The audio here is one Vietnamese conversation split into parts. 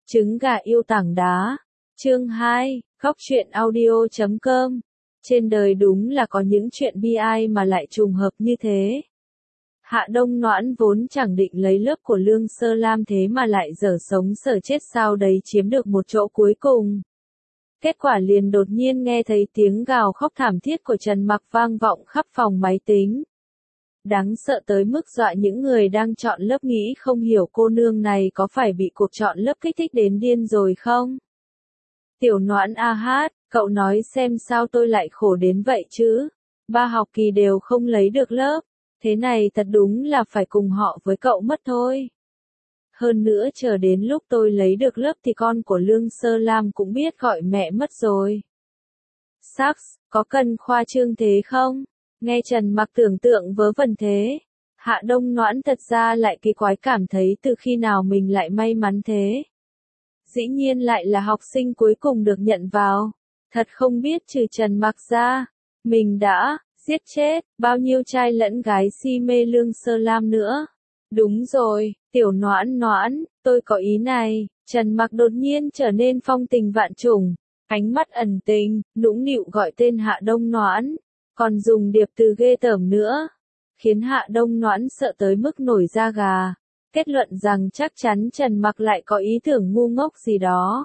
Trứng gà yêu tảng đá. Chương 2, Góc truyện audio.com. Trên đời đúng là có những chuyện bi ai mà lại trùng hợp như thế. Hạ Đông Noãn vốn chẳng định lấy lớp của Lương Sơ Lam thế mà lại dở sống dở chết sao đấy chiếm được một chỗ cuối cùng. Kết quả liền đột nhiên nghe thấy tiếng gào khóc thảm thiết của Trần Mặc vang vọng khắp phòng máy tính. Đáng sợ tới mức dọa những người đang chọn lớp nghĩ không hiểu cô nương này có phải bị cuộc chọn lớp kích thích đến điên rồi không? Tiểu Noãn a hát, cậu nói xem sao tôi lại khổ đến vậy chứ? 3 học kỳ đều không lấy được lớp, thế này thật đúng là phải cùng họ với cậu mất thôi. Hơn nữa chờ đến lúc tôi lấy được lớp thì con của Lương Sơ Lam cũng biết gọi mẹ mất rồi. Saks, có cần khoa trương thế không? Nghe Trần Mặc tưởng tượng vớ vẩn thế. Hạ Đông Noãn thật ra lại kỳ quái cảm thấy từ khi nào mình lại may mắn thế. Dĩ nhiên lại là học sinh cuối cùng được nhận vào. Thật không biết trừ Trần Mặc ra, mình đã giết chết bao nhiêu trai lẫn gái si mê Lương Sơ Lam nữa. Đúng rồi, Tiểu Noãn Noãn, tôi có ý này. Trần Mặc đột nhiên trở nên phong tình vạn trùng, ánh mắt ẩn tình, nũng nịu gọi tên Hạ Đông Noãn, còn dùng điệp từ ghê tởm nữa, khiến Hạ Đông Noãn sợ tới mức nổi da gà, kết luận rằng chắc chắn Trần Mặc lại có ý tưởng ngu ngốc gì đó.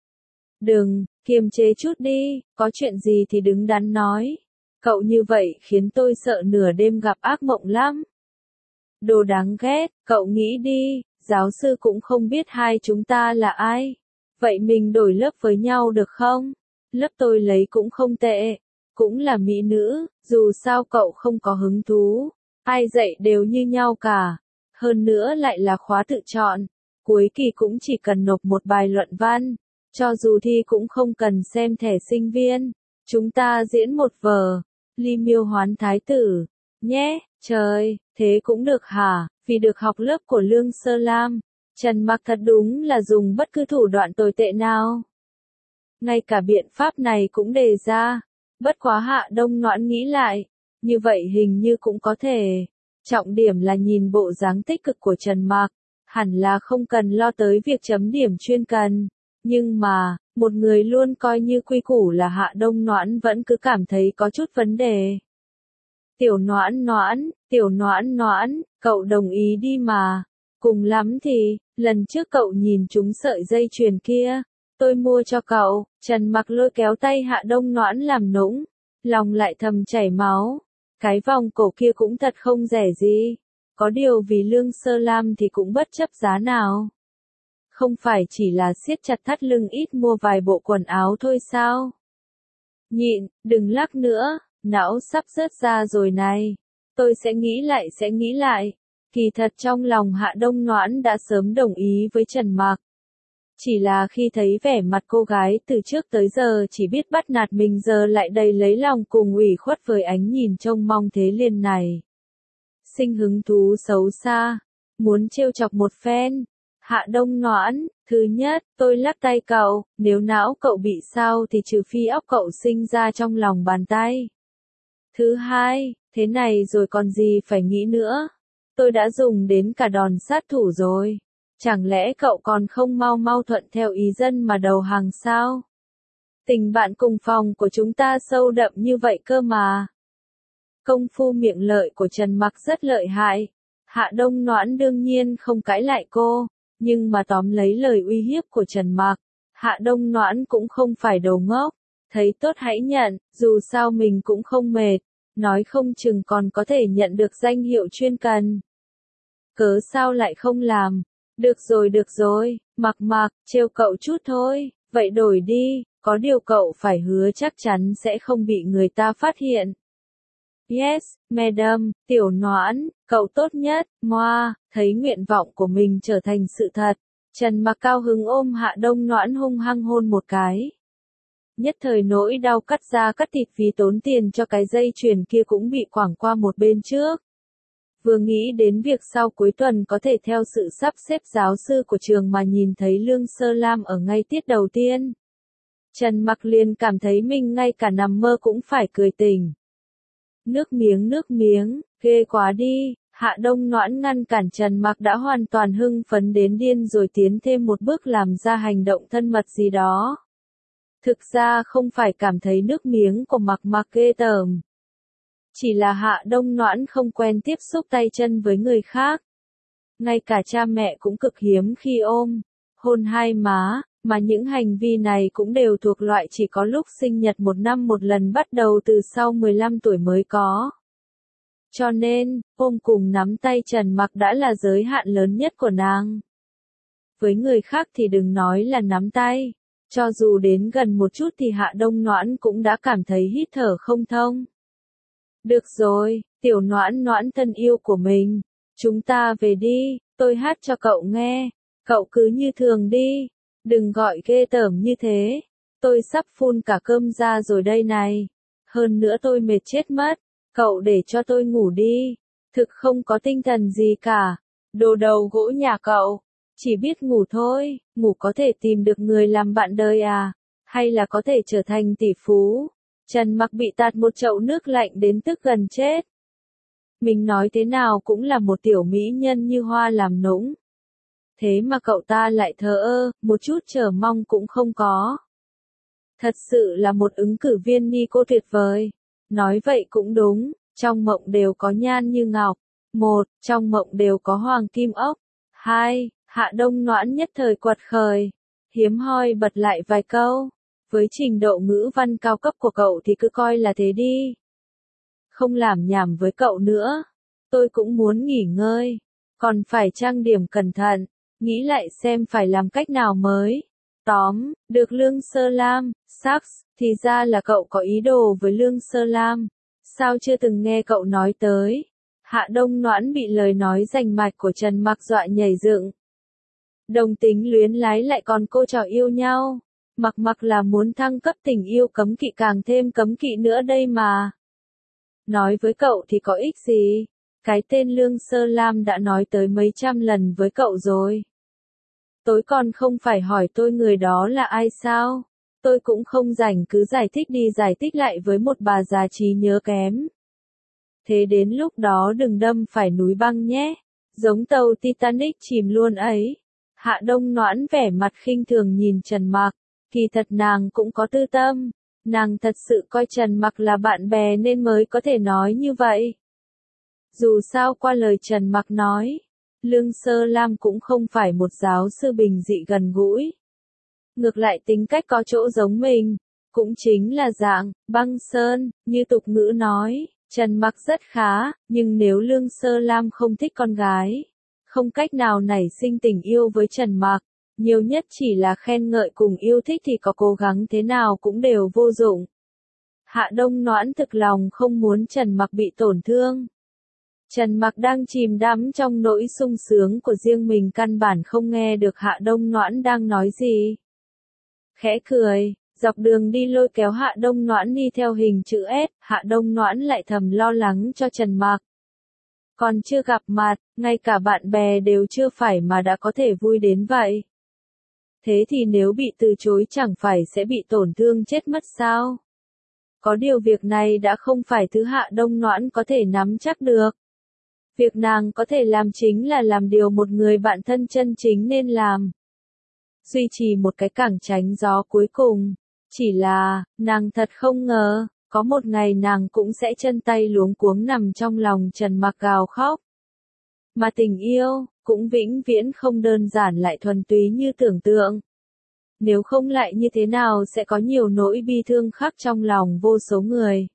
Đừng, kiềm chế chút đi, có chuyện gì thì đứng đắn nói. Cậu như vậy khiến tôi sợ nửa đêm gặp ác mộng lắm. Đồ đáng ghét, cậu nghĩ đi, giáo sư cũng không biết hai chúng ta là ai. Vậy mình đổi lớp với nhau được không? Lớp tôi lấy cũng không tệ, cũng là mỹ nữ, dù sao cậu không có hứng thú. Ai dạy đều như nhau cả. Hơn nữa lại là khóa tự chọn. Cuối kỳ cũng chỉ cần nộp một bài luận văn. Cho dù thi cũng không cần xem thẻ sinh viên. Chúng ta diễn một vở Ly Miêu Hoán Thái Tử nhé. Trời, thế cũng được hả? Vì được học lớp của Lương Sơ Lam, Trần Mặc thật đúng là dùng bất cứ thủ đoạn tồi tệ nào. Ngay cả biện pháp này cũng đề ra. Bất quá Hạ Đông Noãn nghĩ lại, như vậy hình như cũng có thể. Trọng điểm là nhìn bộ dáng tích cực của Trần Mặc, hẳn là không cần lo tới việc chấm điểm chuyên cần. Nhưng mà, một người luôn coi như quy củ là Hạ Đông Noãn vẫn cứ cảm thấy có chút vấn đề. Tiểu Noãn Noãn, cậu đồng ý đi mà. Cùng lắm thì, lần trước cậu nhìn trúng sợi dây chuyền kia, tôi mua cho cậu. Trần Mặc lôi kéo tay Hạ Đông Noãn làm nũng, lòng lại thầm chảy máu. Cái vòng cổ kia cũng thật không rẻ gì. Có điều vì Lương Sơ Lam thì cũng bất chấp giá nào. Không phải chỉ là siết chặt thắt lưng ít mua vài bộ quần áo thôi sao? Nhịn, đừng lắc nữa, não sắp rớt ra rồi này. Tôi sẽ nghĩ lại. Kỳ thật trong lòng Hạ Đông Noãn đã sớm đồng ý với Trần Mặc. Chỉ là khi thấy vẻ mặt cô gái từ trước tới giờ chỉ biết bắt nạt mình giờ lại đầy lấy lòng cùng ủy khuất với ánh nhìn trông mong thế liền này. Sinh hứng thú xấu xa, muốn trêu chọc một phen. Hạ Đông Noãn, thứ nhất, tôi lắc tay cậu, nếu não cậu bị sao thì trừ phi óc cậu sinh ra trong lòng bàn tay. Thứ hai, thế này rồi còn gì phải nghĩ nữa. Tôi đã dùng đến cả đòn sát thủ rồi. Chẳng lẽ cậu còn không mau thuận theo ý dân mà đầu hàng sao? Tình bạn cùng phòng của chúng ta sâu đậm như vậy cơ mà. Công phu miệng lợi của Trần Mặc rất lợi hại. Hạ Đông Noãn đương nhiên không cãi lại cô, nhưng mà tóm lấy lời uy hiếp của Trần Mặc. Hạ Đông Noãn cũng không phải đồ ngốc. Thấy tốt hãy nhận, dù sao mình cũng không mệt. Nói không chừng còn có thể nhận được danh hiệu chuyên cần. Cớ sao lại không làm? Được rồi, Mặc, trêu cậu chút thôi, vậy đổi đi, có điều cậu phải hứa chắc chắn sẽ không bị người ta phát hiện. Yes, madam, Tiểu Noãn, cậu tốt nhất, moa, thấy nguyện vọng của mình trở thành sự thật. Trần Mặc cao hứng ôm Hạ Đông Noãn hung hăng hôn một cái. Nhất thời nỗi đau cắt da cắt thịt vì tốn tiền cho cái dây chuyền kia cũng bị quẳng qua một bên trước. Vừa nghĩ đến việc sau cuối tuần có thể theo sự sắp xếp giáo sư của trường mà nhìn thấy Lương Sơ Lam ở ngay tiết đầu tiên. Trần Mặc liền cảm thấy mình ngay cả nằm mơ cũng phải cười tỉnh. Nước miếng, ghê quá đi, Hạ Đông Noãn ngăn cản Trần Mặc đã hoàn toàn hưng phấn đến điên rồi tiến thêm một bước làm ra hành động thân mật gì đó. Thực ra không phải cảm thấy nước miếng của Mặc ghê tởm. Chỉ là Hạ Đông Noãn không quen tiếp xúc tay chân với người khác. Ngay cả cha mẹ cũng cực hiếm khi ôm, hôn hai má, mà những hành vi này cũng đều thuộc loại chỉ có lúc sinh nhật một năm một lần bắt đầu từ sau 15 tuổi mới có. Cho nên, ôm cùng nắm tay Trần Mặc đã là giới hạn lớn nhất của nàng. Với người khác thì đừng nói là nắm tay, cho dù đến gần một chút thì Hạ Đông Noãn cũng đã cảm thấy hít thở không thông. Được rồi, tiểu Noãn Noãn thân yêu của mình, chúng ta về đi, tôi hát cho cậu nghe, cậu cứ như thường đi, đừng gọi ghê tởm như thế, tôi sắp phun cả cơm ra rồi đây này, hơn nữa tôi mệt chết mất, cậu để cho tôi ngủ đi, thực không có tinh thần gì cả, đồ đầu gỗ nhà cậu, chỉ biết ngủ thôi, ngủ có thể tìm được người làm bạn đời à, hay là có thể trở thành tỷ phú. Trần Mặc bị tạt một chậu nước lạnh đến tức gần chết. Mình nói thế nào cũng là một tiểu mỹ nhân như hoa làm nũng. Thế mà cậu ta lại thờ ơ, một chút chờ mong cũng không có. Thật sự là một ứng cử viên Nico tuyệt vời. Nói vậy cũng đúng, trong mộng đều có nhan như ngọc. 1. Trong mộng đều có hoàng kim ốc. 2. Hạ Đông Noãn nhất thời quật khởi. Hiếm hoi bật lại vài câu. Với trình độ ngữ văn cao cấp của cậu thì cứ coi là thế đi. Không làm nhảm với cậu nữa. Tôi cũng muốn nghỉ ngơi. Còn phải trang điểm cẩn thận. Nghĩ lại xem phải làm cách nào mới. Tóm, được Lương Sơ Lam, Sax, thì ra là cậu có ý đồ với Lương Sơ Lam. Sao chưa từng nghe cậu nói tới? Hạ Đông Noãn bị lời nói rành mạch của Trần Mặc dọa nhảy dựng. Đồng tính luyến lái lại còn cô trò yêu nhau. Mặc là muốn thăng cấp tình yêu cấm kỵ càng thêm cấm kỵ nữa đây mà. Nói với cậu thì có ích gì? Cái tên Lương Sơ Lam đã nói tới mấy trăm lần với cậu rồi. Tối còn không phải hỏi tôi người đó là ai sao? Tôi cũng không rảnh cứ giải thích đi giải thích lại với một bà già trí nhớ kém. Thế đến lúc đó đừng đâm phải núi băng nhé. Giống tàu Titanic chìm luôn ấy. Hạ Đông Noãn vẻ mặt khinh thường nhìn Trần Mặc. Kỳ thật nàng cũng có tư tâm. Nàng thật sự coi Trần Mặc là bạn bè nên mới có thể nói như vậy. Dù sao qua lời Trần Mặc nói, Lương Sơ Lam cũng không phải một giáo sư bình dị gần gũi. Ngược lại tính cách có chỗ giống mình, cũng chính là dạng, băng sơn, như tục ngữ nói, Trần Mặc rất khá, nhưng nếu Lương Sơ Lam không thích con gái, không cách nào nảy sinh tình yêu với Trần Mặc, nhiều nhất chỉ là khen ngợi cùng yêu thích thì có cố gắng thế nào cũng đều vô dụng. Hạ Đông Noãn thực lòng không muốn Trần Mặc bị tổn thương. Trần Mặc đang chìm đắm trong nỗi sung sướng của riêng mình căn bản không nghe được Hạ Đông Noãn đang nói gì. Khẽ cười, dọc đường đi lôi kéo Hạ Đông Noãn đi theo hình chữ S, Hạ Đông Noãn lại thầm lo lắng cho Trần Mặc. Còn chưa gặp mặt, ngay cả bạn bè đều chưa phải mà đã có thể vui đến vậy. Thế thì nếu bị từ chối chẳng phải sẽ bị tổn thương chết mất sao? Có điều việc này đã không phải thứ Hạ Đông Noãn có thể nắm chắc được. Việc nàng có thể làm chính là làm điều một người bạn thân chân chính nên làm. Duy trì một cái cẳng tránh gió cuối cùng. Chỉ là, nàng thật không ngờ, có một ngày nàng cũng sẽ chân tay luống cuống nằm trong lòng Trần Mặc gào khóc. Mà tình yêu, cũng vĩnh viễn không đơn giản lại thuần túy như tưởng tượng. Nếu không lại như thế nào sẽ có nhiều nỗi bi thương khắc trong lòng vô số người.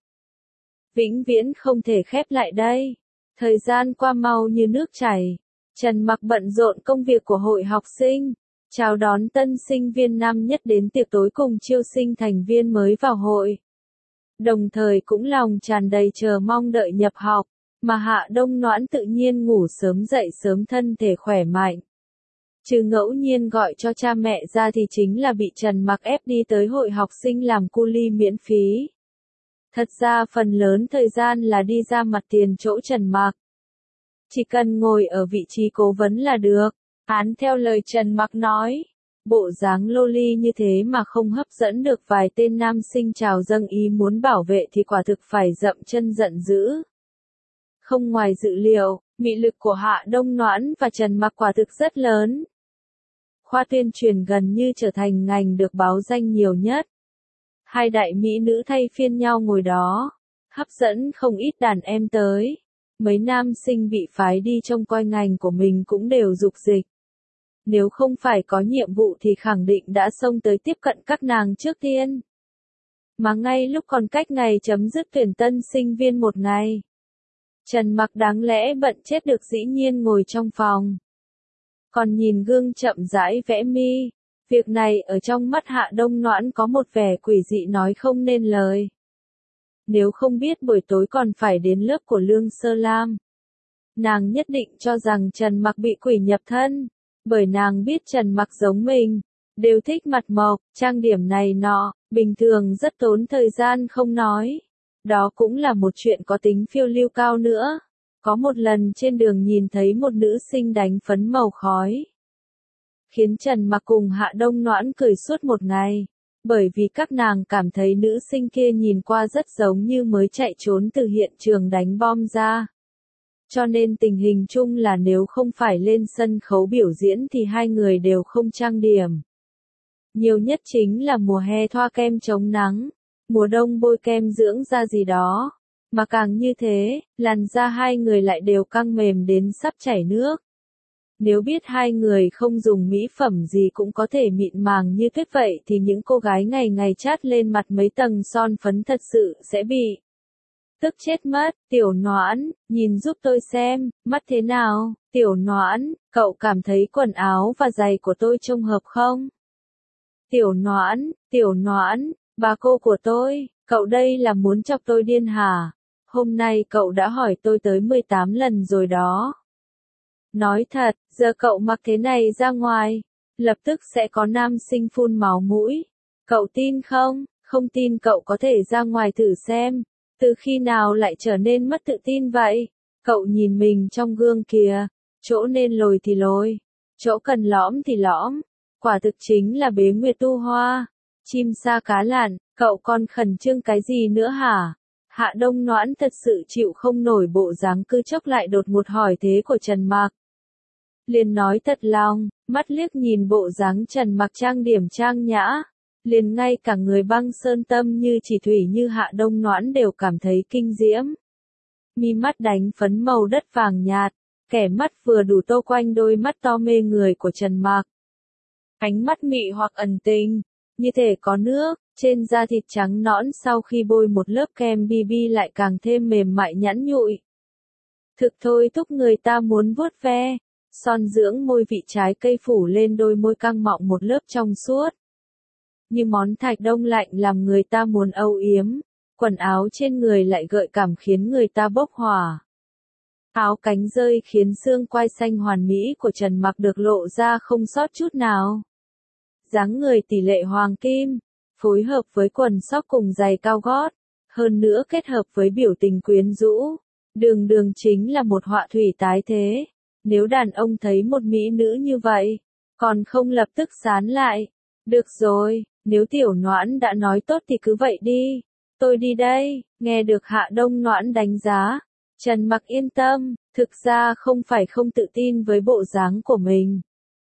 Vĩnh viễn không thể khép lại đây. Thời gian qua mau như nước chảy. Trần Mặc bận rộn công việc của hội học sinh, chào đón tân sinh viên năm nhất đến tiệc tối cùng chiêu sinh thành viên mới vào hội. Đồng thời cũng lòng tràn đầy chờ mong đợi nhập học, mà Hạ Đông Noãn tự nhiên ngủ sớm dậy sớm thân thể khỏe mạnh. Trừ ngẫu nhiên gọi cho cha mẹ ra thì chính là bị Trần Mặc ép đi tới hội học sinh làm cu li miễn phí. Thật ra phần lớn thời gian là đi ra mặt tiền chỗ Trần Mặc. Chỉ cần ngồi ở vị trí cố vấn là được. Án theo lời Trần Mặc nói, bộ dáng loli như thế mà không hấp dẫn được vài tên nam sinh chào dâng ý muốn bảo vệ thì quả thực phải dậm chân giận dữ. Không ngoài dự liệu, mị lực của Hạ Đông Noãn và Trần Mặc quả thực rất lớn. Khoa tuyên truyền gần như trở thành ngành được báo danh nhiều nhất. Hai đại mỹ nữ thay phiên nhau ngồi đó, hấp dẫn không ít đàn em tới. Mấy nam sinh bị phái đi trông coi ngành của mình cũng đều dục dịch. Nếu không phải có nhiệm vụ thì khẳng định đã xông tới tiếp cận các nàng trước tiên. Mà ngay lúc còn cách ngày chấm dứt tuyển tân sinh viên một ngày, Trần Mặc đáng lẽ bận chết được dĩ nhiên ngồi trong phòng. Còn nhìn gương chậm rãi vẽ mi, việc này ở trong mắt Hạ Đông Noãn có một vẻ quỷ dị nói không nên lời. Nếu không biết buổi tối còn phải đến lớp của Lương Sơ Lam, nàng nhất định cho rằng Trần Mặc bị quỷ nhập thân, bởi nàng biết Trần Mặc giống mình, đều thích mặt mộc, trang điểm này nọ, bình thường rất tốn thời gian không nói. Đó cũng là một chuyện có tính phiêu lưu cao nữa. Có một lần trên đường nhìn thấy một nữ sinh đánh phấn màu khói, khiến Trần Mặc cùng Hạ Đông Noãn cười suốt một ngày, bởi vì các nàng cảm thấy nữ sinh kia nhìn qua rất giống như mới chạy trốn từ hiện trường đánh bom ra. Cho nên tình hình chung là nếu không phải lên sân khấu biểu diễn thì hai người đều không trang điểm. Nhiều nhất chính là mùa hè thoa kem chống nắng, mùa đông bôi kem dưỡng da gì đó. Mà càng như thế, làn da hai người lại đều căng mềm đến sắp chảy nước. Nếu biết hai người không dùng mỹ phẩm gì cũng có thể mịn màng như thế vậy thì những cô gái ngày ngày chát lên mặt mấy tầng son phấn thật sự sẽ bị tức chết mất. Tiểu Noãn, nhìn giúp tôi xem, mắt thế nào? Tiểu Noãn, cậu cảm thấy quần áo và giày của tôi trông hợp không? Tiểu Noãn, bà cô của tôi, cậu đây là muốn chọc tôi điên hả? Hôm nay cậu đã hỏi tôi tới 18 lần rồi đó. Nói thật, giờ cậu mặc thế này ra ngoài, lập tức sẽ có nam sinh phun máu mũi. Cậu tin không? Không tin cậu có thể ra ngoài thử xem. Từ khi nào lại trở nên mất tự tin vậy? Cậu nhìn mình trong gương kìa, chỗ nên lồi thì lồi, chỗ cần lõm thì lõm. Quả thực chính là bế nguyệt tu hoa. Chim sa cá lặn, cậu còn khẩn trương cái gì nữa hả? Hạ Đông Noãn thật sự chịu không nổi bộ dáng cứ chốc lại đột ngột hỏi thế của Trần Mặc. Liền nói thật lòng, mắt liếc nhìn bộ dáng Trần Mặc trang điểm trang nhã, liền ngay cả người băng sơn tâm như chỉ thủy như Hạ Đông Noãn đều cảm thấy kinh diễm. Mi mắt đánh phấn màu đất vàng nhạt, kẻ mắt vừa đủ tô quanh đôi mắt to mê người của Trần Mặc. Ánh mắt mị hoặc ẩn tình, như thể có nước, trên da thịt trắng nõn sau khi bôi một lớp kem BB lại càng thêm mềm mại nhẵn nhụi. Thực thôi thúc người ta muốn vuốt ve, son dưỡng môi vị trái cây phủ lên đôi môi căng mọng một lớp trong suốt. Như món thạch đông lạnh làm người ta muốn âu yếm, quần áo trên người lại gợi cảm khiến người ta bốc hỏa. Áo cánh rơi khiến xương quai xanh hoàn mỹ của Trần Mặc được lộ ra không sót chút nào. Dáng người tỷ lệ hoàng kim, phối hợp với quần sóc cùng giày cao gót, hơn nữa kết hợp với biểu tình quyến rũ, đường đường chính là một họa thủy tái thế. Nếu đàn ông thấy một mỹ nữ như vậy, còn không lập tức sán lại. Được rồi, nếu Tiểu Noãn đã nói tốt thì cứ vậy đi. Tôi đi đây. Nghe được Hạ Đông Noãn đánh giá, Trần Mặc yên tâm, thực ra không phải không tự tin với bộ dáng của mình.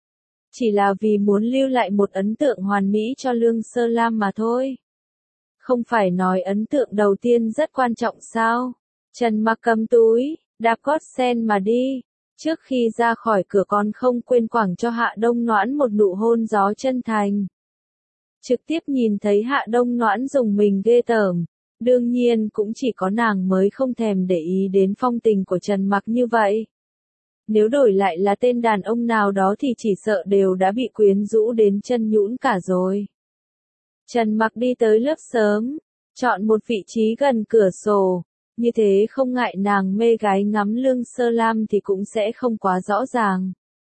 Chỉ là vì muốn lưu lại một ấn tượng hoàn mỹ cho Lương Sơ Lam mà thôi. Không phải nói ấn tượng đầu tiên rất quan trọng sao? Trần Mặc cầm túi, đạp gót sen mà đi. Trước khi ra khỏi cửa còn không quên quẳng cho Hạ Đông Noãn một nụ hôn gió chân thành. Trực tiếp nhìn thấy Hạ Đông Noãn dùng mình ghê tởm. Đương nhiên cũng chỉ có nàng mới không thèm để ý đến phong tình của Trần Mặc như vậy. Nếu đổi lại là tên đàn ông nào đó thì chỉ sợ đều đã bị quyến rũ đến chân nhũn cả rồi. Trần Mặc đi tới lớp sớm, chọn một vị trí gần cửa sổ, như thế không ngại nàng mê gái ngắm Lương Sơ Lam thì cũng sẽ không quá rõ ràng.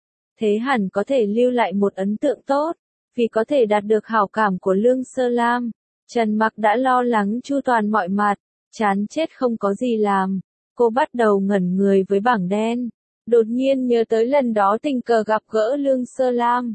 Thế hẳn có thể lưu lại một ấn tượng tốt, vì có thể đạt được hảo cảm của Lương Sơ Lam. Trần Mặc đã lo lắng chu toàn mọi mặt, chán chết không có gì làm. Cô bắt đầu ngẩn người với bảng đen, đột nhiên nhớ tới lần đó tình cờ gặp gỡ Lương Sơ Lam.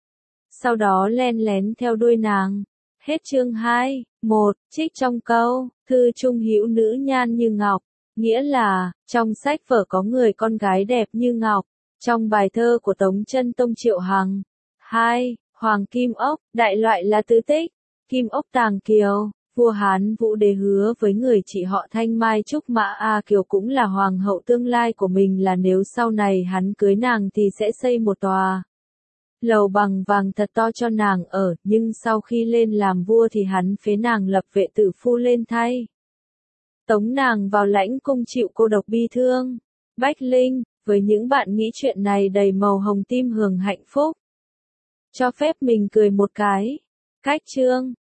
Sau đó len lén theo đuôi nàng. Hết chương 2, 1, trích trong câu, thư trung hữu nữ nhan như ngọc, Nghĩa là, trong sách vở có người con gái đẹp như ngọc, trong bài thơ của Tống Chân Tông Triệu Hằng. 2. Hoàng Kim Ốc, đại loại là tứ tích, Kim Ốc Tàng Kiều. Vua Hán Vũ Đế hứa với người chị họ Thanh Mai Trúc Mã A Kiều cũng là hoàng hậu tương lai của mình là nếu sau này hắn cưới nàng thì sẽ xây một tòa lầu bằng vàng thật to cho nàng ở, nhưng sau khi lên làm vua thì hắn phế nàng lập vệ tử phu lên thay. Tống nàng vào lãnh cung chịu cô độc bi thương. Bách Linh, với những bạn nghĩ chuyện này đầy màu hồng tim hưởng hạnh phúc. Cho phép mình cười một cái. Cách chương